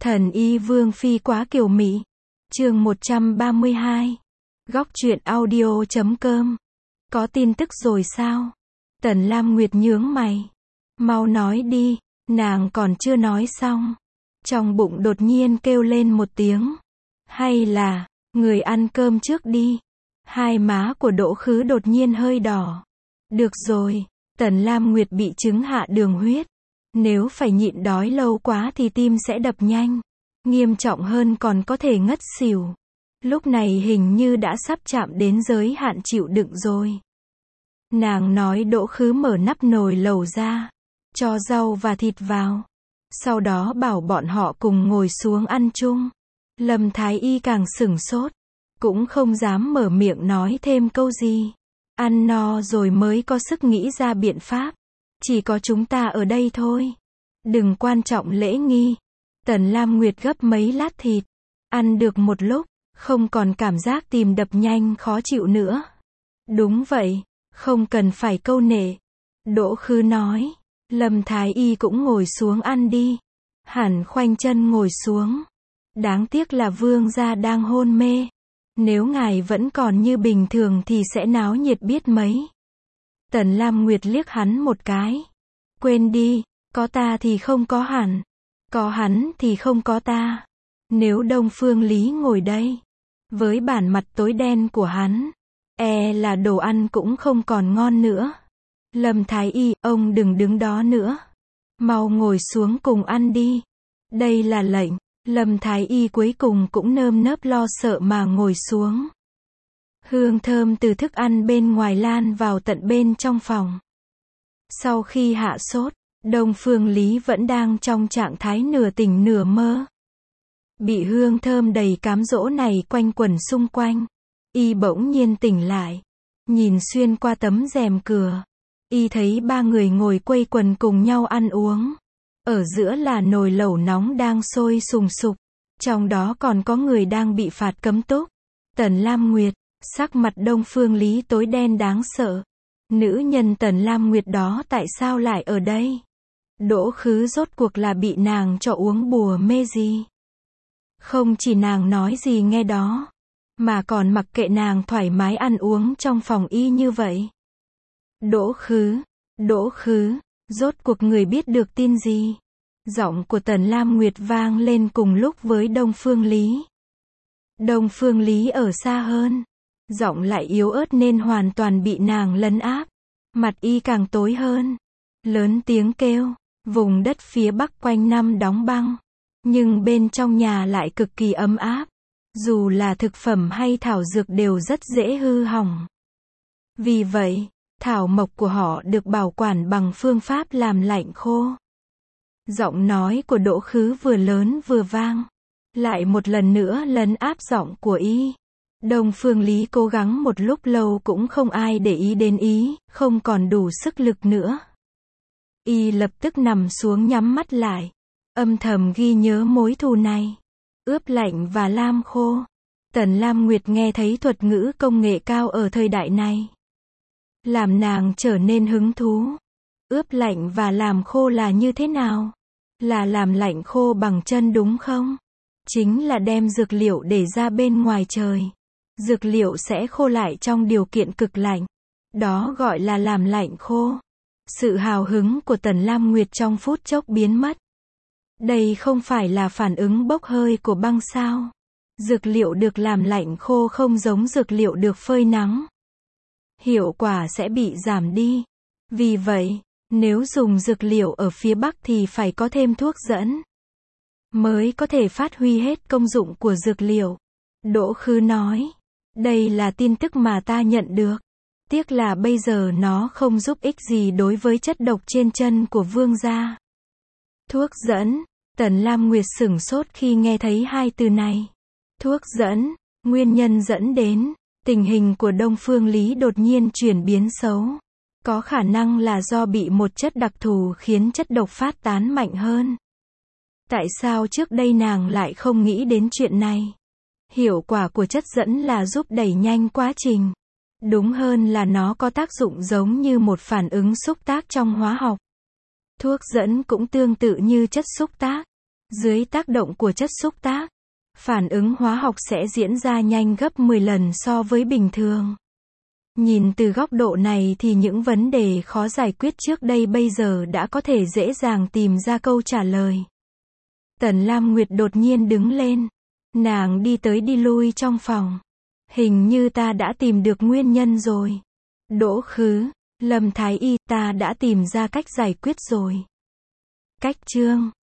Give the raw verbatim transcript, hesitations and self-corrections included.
Thần y Vương Phi quá kiều mị. Chương một trăm ba mươi hai. Góc truyện audio chấm com. Có tin tức rồi sao? Tần Lam Nguyệt nhướng mày. Mau nói đi, nàng còn chưa nói xong. Trong bụng đột nhiên kêu lên một tiếng. Hay là, người ăn cơm trước đi. Hai má của Đỗ Khứ đột nhiên hơi đỏ. Được rồi, Tần Lam Nguyệt bị chứng hạ đường huyết. Nếu phải nhịn đói lâu quá thì tim sẽ đập nhanh. Nghiêm trọng hơn còn có thể ngất xỉu. Lúc này hình như đã sắp chạm đến giới hạn chịu đựng rồi. Nàng nói Đỗ Khứ mở nắp nồi lẩu ra, cho rau và thịt vào. Sau đó bảo bọn họ cùng ngồi xuống ăn chung. Lâm Thái Y càng sửng sốt, cũng không dám mở miệng nói thêm câu gì. Ăn no rồi mới có sức nghĩ ra biện pháp. Chỉ có chúng ta ở đây thôi. Đừng quan trọng lễ nghi. Tần Lam Nguyệt gấp mấy lát thịt. Ăn được một lúc, không còn cảm giác tim đập nhanh khó chịu nữa. Đúng vậy, không cần phải câu nệ. Đỗ Khứ nói. Lâm Thái Y cũng ngồi xuống ăn đi. Hẳn khoanh chân ngồi xuống. Đáng tiếc là vương gia đang hôn mê. Nếu ngài vẫn còn như bình thường thì sẽ náo nhiệt biết mấy. Tần Lam Nguyệt liếc hắn một cái. Quên đi, có ta thì không có hẳn. Có hắn thì không có ta. Nếu Đông Phương Lý ngồi đây, với bản mặt tối đen của hắn, e là đồ ăn cũng không còn ngon nữa. Lâm Thái Y, ông đừng đứng đó nữa. Mau ngồi xuống cùng ăn đi. Đây là lệnh. Lâm Thái Y cuối cùng cũng nơm nớp lo sợ mà ngồi xuống. Hương thơm từ thức ăn bên ngoài lan vào tận bên trong phòng. Sau khi hạ sốt, Đông Phương Lý vẫn đang trong trạng thái nửa tỉnh nửa mơ. Bị hương thơm đầy cám dỗ này quanh quẩn xung quanh, y bỗng nhiên tỉnh lại. Nhìn xuyên qua tấm rèm cửa, y thấy ba người ngồi quây quần cùng nhau ăn uống. Ở giữa là nồi lẩu nóng đang sôi sùng sục. Trong đó còn có người đang bị phạt cấm túc. Tần Lam Nguyệt, sắc mặt Đông Phương Lý tối đen đáng sợ. Nữ nhân Tần Lam Nguyệt đó tại sao lại ở đây? Đỗ Khứ rốt cuộc là bị nàng cho uống bùa mê gì? Không chỉ nàng nói gì nghe đó, mà còn mặc kệ nàng thoải mái ăn uống trong phòng y như vậy. Đỗ Khứ, Đỗ Khứ, rốt cuộc người biết được tin gì? Giọng của Tần Lam Nguyệt vang lên cùng lúc với Đông Phương Lý. Đông Phương Lý ở xa hơn. Giọng lại yếu ớt nên hoàn toàn bị nàng lấn áp. Mặt y càng tối hơn. Lớn tiếng kêu. Vùng đất phía bắc quanh năm đóng băng. Nhưng bên trong nhà lại cực kỳ ấm áp. Dù là thực phẩm hay thảo dược đều rất dễ hư hỏng. Vì vậy, thảo mộc của họ được bảo quản bằng phương pháp làm lạnh khô. Giọng nói của Đỗ Khứ vừa lớn vừa vang. Lại một lần nữa lấn áp giọng của y. Đông Phương Lý cố gắng một lúc lâu cũng không ai để ý đến ý, không còn đủ sức lực nữa. Y lập tức nằm xuống nhắm mắt lại. Âm thầm ghi nhớ mối thù này. Ướp lạnh và lam khô. Tần Lam Nguyệt nghe thấy thuật ngữ công nghệ cao ở thời đại này. Làm nàng trở nên hứng thú. Ướp lạnh và làm khô là như thế nào? Là làm lạnh khô bằng chân đúng không? Chính là đem dược liệu để ra bên ngoài trời. Dược liệu sẽ khô lại trong điều kiện cực lạnh. Đó gọi là làm lạnh khô. Sự hào hứng của Tần Lam Nguyệt trong phút chốc biến mất. Đây không phải là phản ứng bốc hơi của băng sao? Dược liệu được làm lạnh khô không giống dược liệu được phơi nắng. Hiệu quả sẽ bị giảm đi. Vì vậy, nếu dùng dược liệu ở phía Bắc thì phải có thêm thuốc dẫn, mới có thể phát huy hết công dụng của dược liệu. Đỗ Khứ nói. Đây là tin tức mà ta nhận được. Tiếc là bây giờ nó không giúp ích gì đối với chất độc trên chân của vương gia. Thuốc dẫn. Tần Lam Nguyệt sửng sốt khi nghe thấy hai từ này. Thuốc dẫn. Nguyên nhân dẫn đến tình hình của Đông Phương Lý đột nhiên chuyển biến xấu. Có khả năng là do bị một chất đặc thù khiến chất độc phát tán mạnh hơn. Tại sao trước đây nàng lại không nghĩ đến chuyện này? Hiệu quả của chất dẫn là giúp đẩy nhanh quá trình. Đúng hơn là nó có tác dụng giống như một phản ứng xúc tác trong hóa học. Thuốc dẫn cũng tương tự như chất xúc tác. Dưới tác động của chất xúc tác, phản ứng hóa học sẽ diễn ra nhanh gấp mười lần so với bình thường. Nhìn từ góc độ này thì những vấn đề khó giải quyết trước đây bây giờ đã có thể dễ dàng tìm ra câu trả lời. Tần Lam Nguyệt đột nhiên đứng lên. Nàng đi tới đi lui trong phòng. Hình như ta đã tìm được nguyên nhân rồi. Đỗ Khứ, Lâm Thái Y, ta đã tìm ra cách giải quyết rồi. Cách chương